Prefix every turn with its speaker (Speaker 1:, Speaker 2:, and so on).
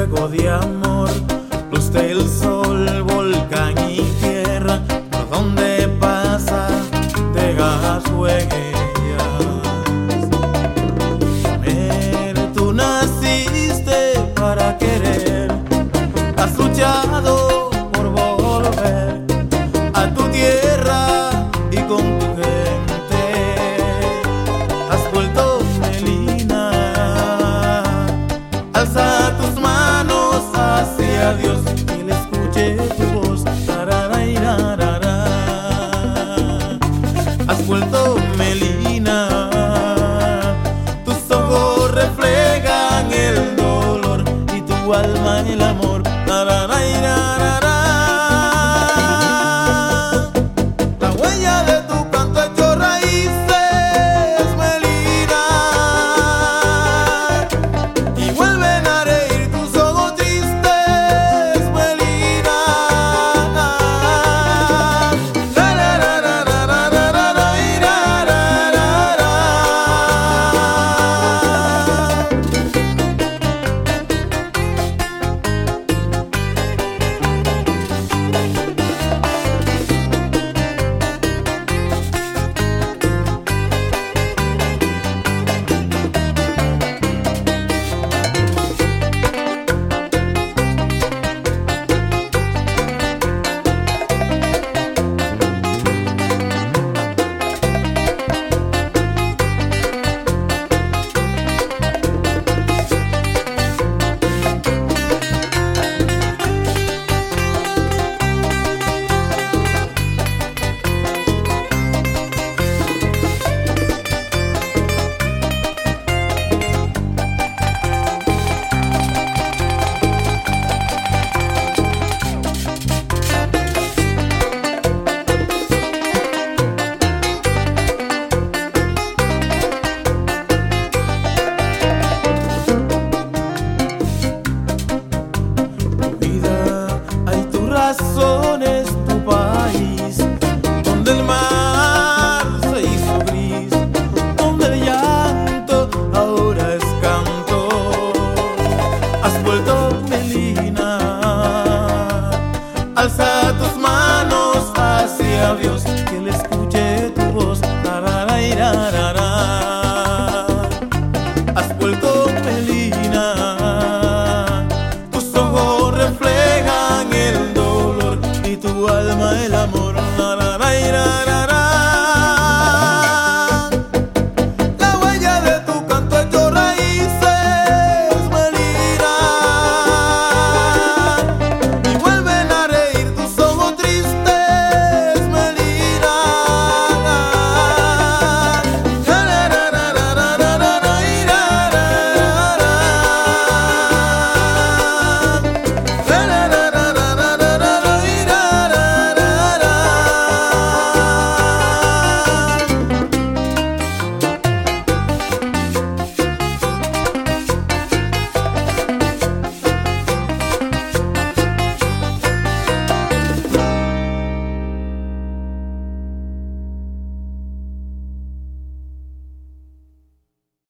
Speaker 1: fuego de amor, luz del sol, volcán y tierra, por donde pasa dejas huellas. Mujer, tú naciste para querer, has luchado por volver a tu tierra y con tu gente has vuelto Melina. Alza tus manos hacia Dios, que Él escuche tu voz. Tararairarara. Has vuelto Melina, tus ojos reflejan el dolor y tu alma el